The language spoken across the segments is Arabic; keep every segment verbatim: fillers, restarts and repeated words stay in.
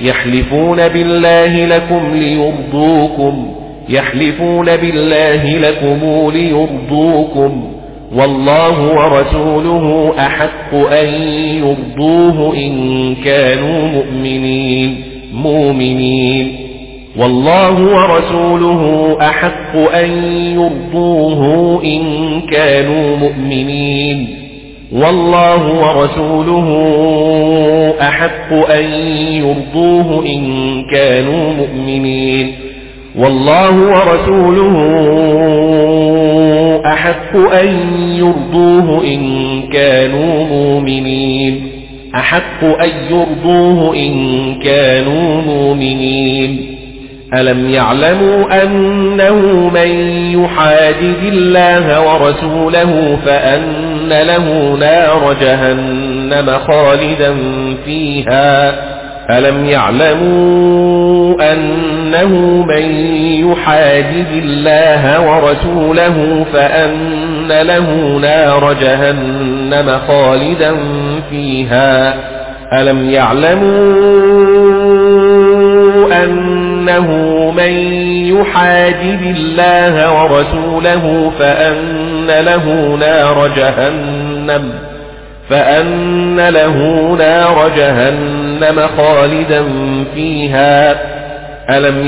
يحلفون بالله لكم ليرضوكم يحلفون بالله لكم ليرضوكم والله ورسوله أحق أن يرضوه إن كانوا مؤمنين مؤمنين والله ورسوله أحق أن يرضوه إن كانوا مؤمنين والله ورسوله أحق أن يرضوه إن كانوا مؤمنين والله ورسوله أحق أن يرضوه إن كانوا مؤمنين أحق أن يرضوه إن كانوا مؤمنين ألم يعلموا أنه من يحادد الله ورسوله فأن له نار جهنم خالدا فيها ألم يعلموا أنه من يحادد الله ورسوله فأن له نار جهنم خالدا فيها ألم يعلموا أنه من يحادد الله ورسوله فأن له نار جهنم فأن له نار جهنم خالدا فيها ألم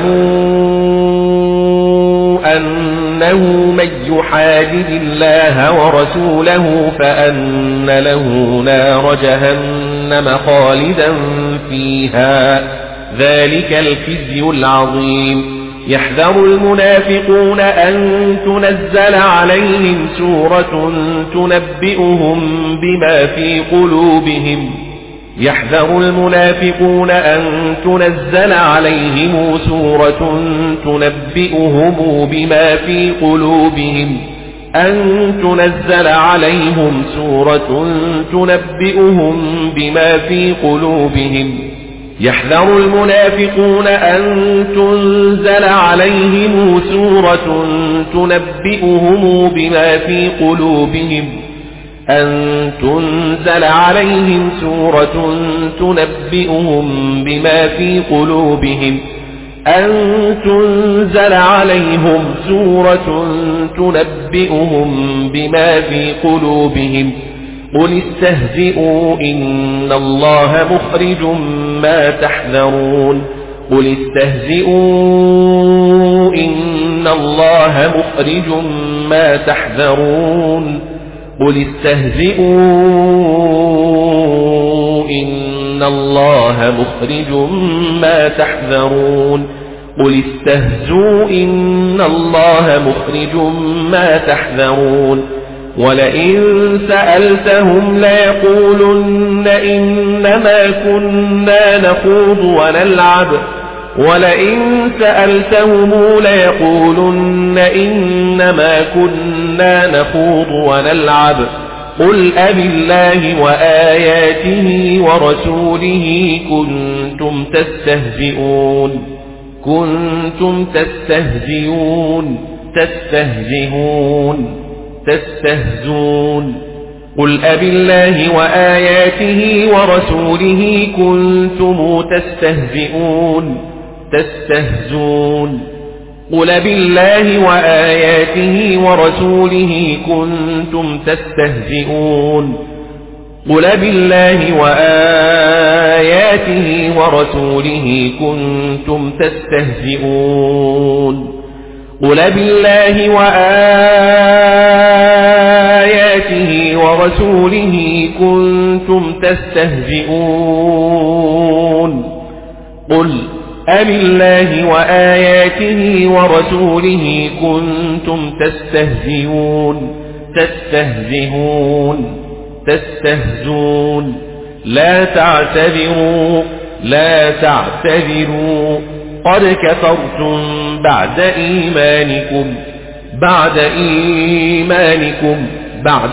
يعلموا أنه من يحادد الله ورسوله فأن له نار جهنم خالدا فيها ذلك الخزي العظيم يحذر المنافقون أن تنزل عليهم سورة تنبئهم بما في قلوبهم يحذر المنافقون أن تنزل عليهم سورة تنبئهم بما في قلوبهم أن تنزل عليهم سورة تنبئهم بما في قلوبهم يحذر المنافقون أن تنزل عليهم سورة تنبئهم بما في قلوبهم أن تنزل عليهم سورة تنبئهم بما في قلوبهم أن تنزل عليهم سورة تنبئهم بما في قلوبهم قل استهزئوا إن الله مخرج ما تحذرون قل استهزئوا إن الله مخرج ما تحذرون قل استهزئوا إن الله مخرج ما تحذرون قل استهزئوا إن الله مخرج ما تحذرون ولئن سألتهم ليقولن إنما كنا نخوض ونلعب ولئن سألتهم ليقولن إنما كنا نخوض ونلعب قل أبالله وآياته ورسوله كنتم تستهزئون كنتم تستهزئون تستهزئون تستهزون قل أبالله وآياته ورسوله كنتم تستهزئون تستهزون قل بالله وآياته ورسوله كنتم تستهزئون قل بالله وآياته ورسوله كنتم تستهزئون قل بالله وآياته ورسوله كنتم تستهزئون قل أبالله وآياته ورسوله كنتم تستهزئون تستهزئون تستهزون لا تعتذروا لا تعتذروا قد كفرتم بعد إيمانكم بعد إيمانكم بعد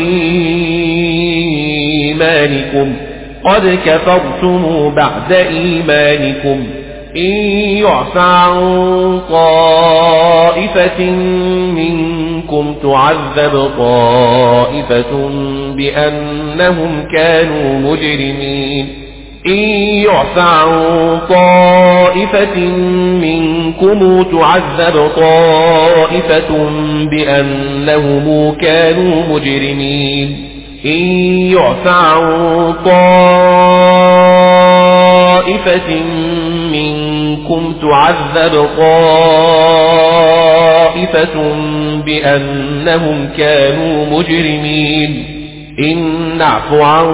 إيمانكم قد كفرتم بعد إيمانكم إن يعفى عن طائفة منكم تعذب طائفة بأنهم كانوا مجرمين إن يعف عن طائفة منكم تعذب طائفة بأنهم كانوا مجرمين إن يعف عن طائفة منكم تعذب طائفة بأنهم كانوا مجرمين إن نعف عن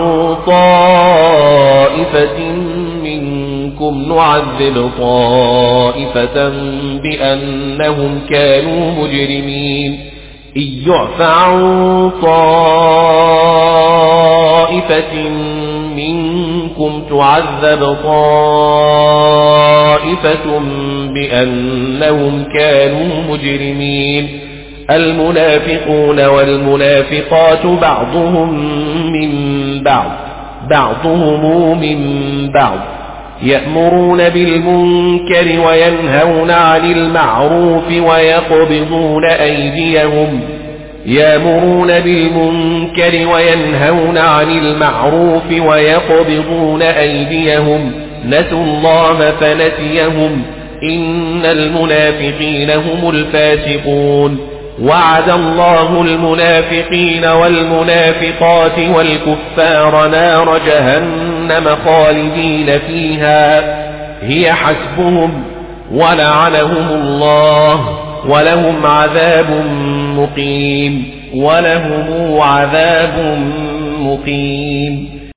طائفة منكم نعذب طائفة بأنهم كانوا مجرمين إن يعف عن طائفة منكم تعذب طائفة بأنهم كانوا مجرمين المنافقون والمنافقات بعضهم من بعض بعضهم من بعض يأمرون بالمنكر وينهون عن المعروف ويقبضون أيديهم يأمرون بالمنكر وينهون عن المعروف ويقبضون أيديهم نسوا الله فنسيهم إن المنافقين هم الفاسقون وعد الله المنافقين والمنافقات والكفار نار جهنم خالدين فيها هي حسبهم ولعنهم الله ولهم عذاب مقيم ولهم عذاب مقيم